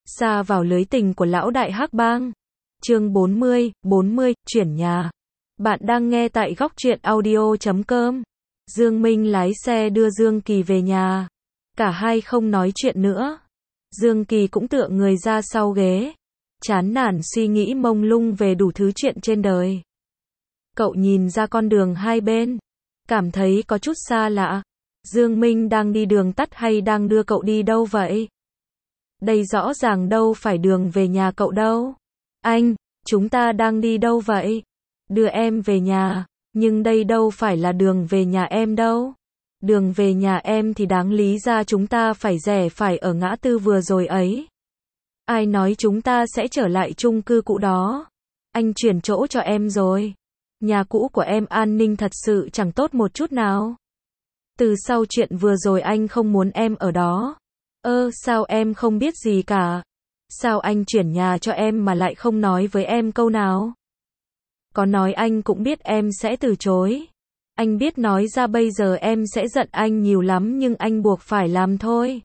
Sa vào lưới tình của lão đại hắc bang. Chương 40, chuyển nhà. Bạn đang nghe tại góc truyện audio.com. Dương Minh lái xe đưa Dương Kỳ về nhà. Cả hai không nói chuyện nữa. Dương Kỳ cũng tựa người ra sau ghế. Chán nản suy nghĩ mông lung về đủ thứ chuyện trên đời. Cậu nhìn ra con đường hai bên. Cảm thấy có chút xa lạ. Dương Minh đang đi đường tắt hay đang đưa cậu đi đâu vậy? Đây rõ ràng đâu phải đường về nhà cậu đâu. Anh, chúng ta đang đi đâu vậy? Đưa em về nhà, nhưng đây đâu phải là đường về nhà em đâu. Đường về nhà em thì đáng lý ra chúng ta phải rẽ phải ở ngã tư vừa rồi ấy. Ai nói chúng ta sẽ trở lại chung cư cũ đó? Anh chuyển chỗ cho em rồi. Nhà cũ của em an ninh thật sự chẳng tốt một chút nào. Từ sau chuyện vừa rồi anh không muốn em ở đó. Sao em không biết gì cả? Sao anh chuyển nhà cho em mà lại không nói với em câu nào? Có nói anh cũng biết em sẽ từ chối. Anh biết nói ra bây giờ em sẽ giận anh nhiều lắm nhưng anh buộc phải làm thôi.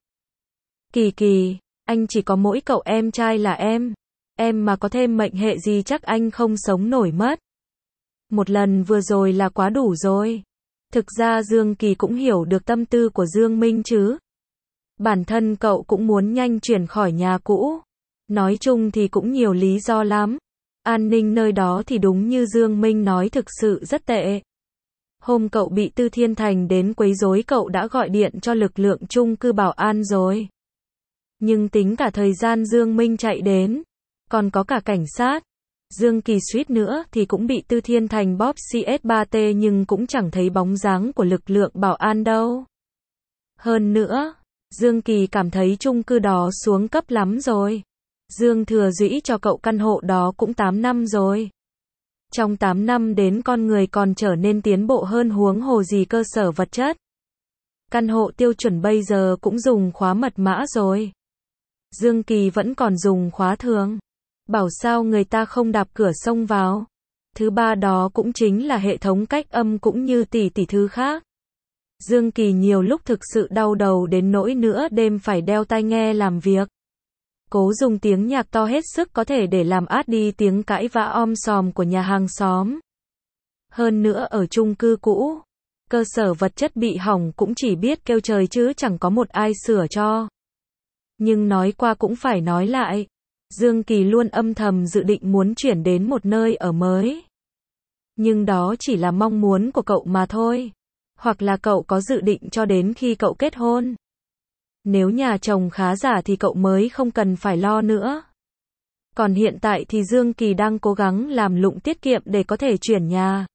Kỳ, anh chỉ có mỗi cậu em trai là em. Em mà có thêm mệnh hệ gì chắc anh không sống nổi mất. Một lần vừa rồi là quá đủ rồi. Thực ra Dương Kỳ cũng hiểu được tâm tư của Dương Minh chứ. Bản thân cậu cũng muốn nhanh chuyển khỏi nhà cũ. Nói chung thì cũng nhiều lý do lắm. An ninh nơi đó thì đúng như Dương Minh nói thực sự rất tệ. Hôm cậu bị Tư Thiên Thành đến quấy rối cậu đã gọi điện cho lực lượng chung cư bảo an rồi. Nhưng tính cả thời gian Dương Minh chạy đến, còn có cả cảnh sát. Dương Kỳ suýt nữa thì cũng bị Tư Thiên Thành bóp CS3T nhưng cũng chẳng thấy bóng dáng của lực lượng bảo an đâu. Hơn nữa, Dương Kỳ cảm thấy chung cư đó xuống cấp lắm rồi. Dương Thừa Dũy cho cậu căn hộ đó cũng 8 năm rồi. Trong 8 năm đến con người còn trở nên tiến bộ hơn huống hồ gì cơ sở vật chất. Căn hộ tiêu chuẩn bây giờ cũng dùng khóa mật mã rồi. Dương Kỳ vẫn còn dùng khóa thường. Bảo sao người ta không đạp cửa xông vào. Thứ ba đó cũng chính là hệ thống cách âm cũng như tỷ thứ khác. Dương Kỳ nhiều lúc thực sự đau đầu đến nỗi nữa đêm phải đeo tai nghe làm việc. Cố dùng tiếng nhạc to hết sức có thể để làm át đi tiếng cãi vã om sòm của nhà hàng xóm. Hơn nữa ở chung cư cũ, cơ sở vật chất bị hỏng cũng chỉ biết kêu trời chứ chẳng có một ai sửa cho. Nhưng nói qua cũng phải nói lại. Dương Kỳ luôn âm thầm dự định muốn chuyển đến một nơi ở mới. Nhưng đó chỉ là mong muốn của cậu mà thôi. Hoặc là cậu có dự định cho đến khi cậu kết hôn. Nếu nhà chồng khá giả thì cậu mới không cần phải lo nữa. Còn hiện tại thì Dương Kỳ đang cố gắng làm lụng tiết kiệm để có thể chuyển nhà.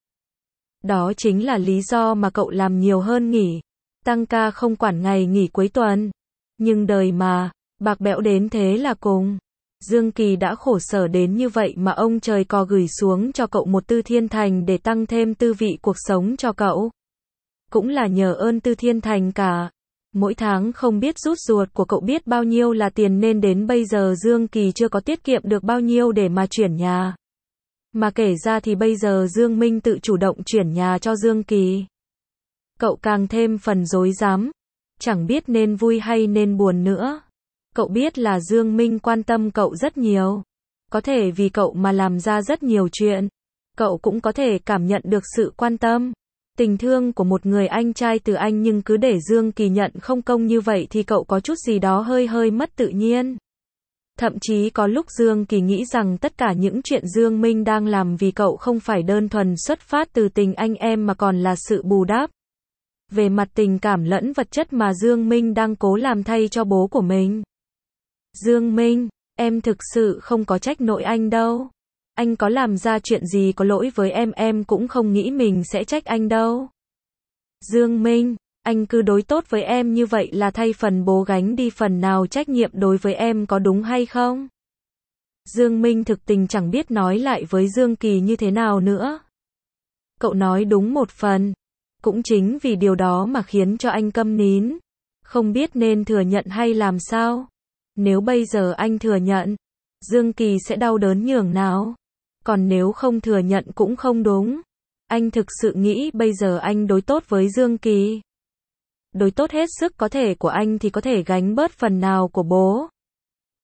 Đó chính là lý do mà cậu làm nhiều hơn nghỉ. Tăng ca không quản ngày nghỉ cuối tuần. Nhưng đời mà, bạc bẽo đến thế là cùng. Dương Kỳ đã khổ sở đến như vậy mà ông trời cò gửi xuống cho cậu một Tư Thiên Thành để tăng thêm tư vị cuộc sống cho cậu. Cũng là nhờ ơn Tư Thiên Thành cả. Mỗi tháng không biết rút ruột của cậu biết bao nhiêu là tiền nên đến bây giờ Dương Kỳ chưa có tiết kiệm được bao nhiêu để mà chuyển nhà. Mà kể ra thì bây giờ Dương Minh tự chủ động chuyển nhà cho Dương Kỳ. Cậu càng thêm phần rối rắm. Chẳng biết nên vui hay nên buồn nữa. Cậu biết là Dương Minh quan tâm cậu rất nhiều. Có thể vì cậu mà làm ra rất nhiều chuyện. Cậu cũng có thể cảm nhận được sự quan tâm, tình thương của một người anh trai từ anh nhưng cứ để Dương Kỳ nhận không công như vậy thì cậu có chút gì đó hơi mất tự nhiên. Thậm chí có lúc Dương Kỳ nghĩ rằng tất cả những chuyện Dương Minh đang làm vì cậu không phải đơn thuần xuất phát từ tình anh em mà còn là sự bù đắp. Về mặt tình cảm lẫn vật chất mà Dương Minh đang cố làm thay cho bố của mình. Dương Minh, em thực sự không có trách nổi anh đâu. Anh có làm ra chuyện gì có lỗi với em cũng không nghĩ mình sẽ trách anh đâu. Dương Minh, anh cứ đối tốt với em như vậy là thay phần bố gánh đi phần nào trách nhiệm đối với em có đúng hay không? Dương Minh thực tình chẳng biết nói lại với Dương Kỳ như thế nào nữa. Cậu nói đúng một phần. Cũng chính vì điều đó mà khiến cho anh câm nín. Không biết nên thừa nhận hay làm sao. Nếu bây giờ anh thừa nhận, Dương Kỳ sẽ đau đớn nhường nào. Còn nếu không thừa nhận cũng không đúng. Anh thực sự nghĩ bây giờ anh đối tốt với Dương Kỳ. Đối tốt hết sức có thể của anh thì có thể gánh bớt phần nào của bố.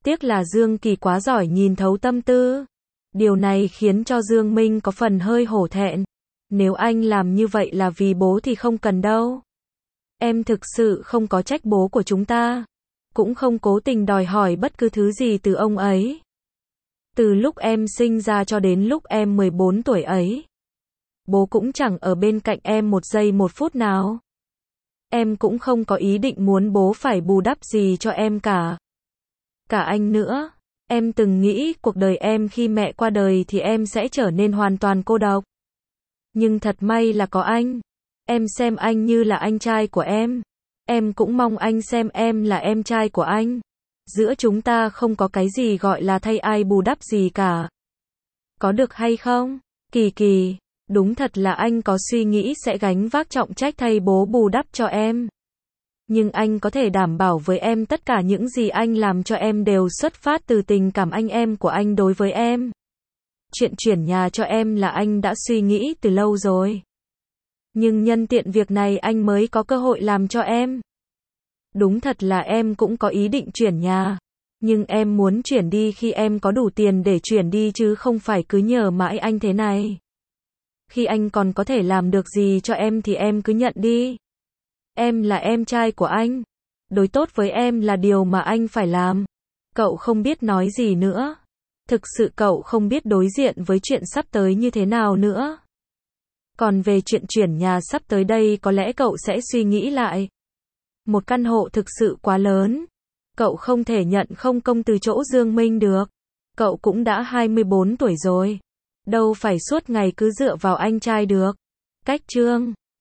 Tiếc là Dương Kỳ quá giỏi nhìn thấu tâm tư. Điều này khiến cho Dương Minh có phần hơi hổ thẹn. Nếu anh làm như vậy là vì bố thì không cần đâu. Em thực sự không có trách bố của chúng ta. Cũng không cố tình đòi hỏi bất cứ thứ gì từ ông ấy. Từ lúc em sinh ra cho đến lúc em 14 tuổi ấy. Bố cũng chẳng ở bên cạnh em một giây một phút nào. Em cũng không có ý định muốn bố phải bù đắp gì cho em cả. Cả anh nữa. Em từng nghĩ cuộc đời em khi mẹ qua đời thì em sẽ trở nên hoàn toàn cô độc. Nhưng thật may là có anh. Em xem anh như là anh trai của em. Em cũng mong anh xem em là em trai của anh. Giữa chúng ta không có cái gì gọi là thay ai bù đắp gì cả. Có được hay không? Kỳ Kỳ, đúng thật là anh có suy nghĩ sẽ gánh vác trọng trách thay bố bù đắp cho em. Nhưng anh có thể đảm bảo với em tất cả những gì anh làm cho em đều xuất phát từ tình cảm anh em của anh đối với em. Chuyện chuyển nhà cho em là anh đã suy nghĩ từ lâu rồi. Nhưng nhân tiện việc này anh mới có cơ hội làm cho em. Đúng thật là em cũng có ý định chuyển nhà. Nhưng em muốn chuyển đi khi em có đủ tiền để chuyển đi chứ không phải cứ nhờ mãi anh thế này. Khi anh còn có thể làm được gì cho em thì em cứ nhận đi. Em là em trai của anh. Đối tốt với em là điều mà anh phải làm. Cậu không biết nói gì nữa. Thực sự cậu không biết đối diện với chuyện sắp tới như thế nào nữa. Còn về chuyện chuyển nhà sắp tới đây có lẽ cậu sẽ suy nghĩ lại. Một căn hộ thực sự quá lớn. Cậu không thể nhận không công từ chỗ Dương Minh được. Cậu cũng đã 24 tuổi rồi. Đâu phải suốt ngày cứ dựa vào anh trai được. Cách chương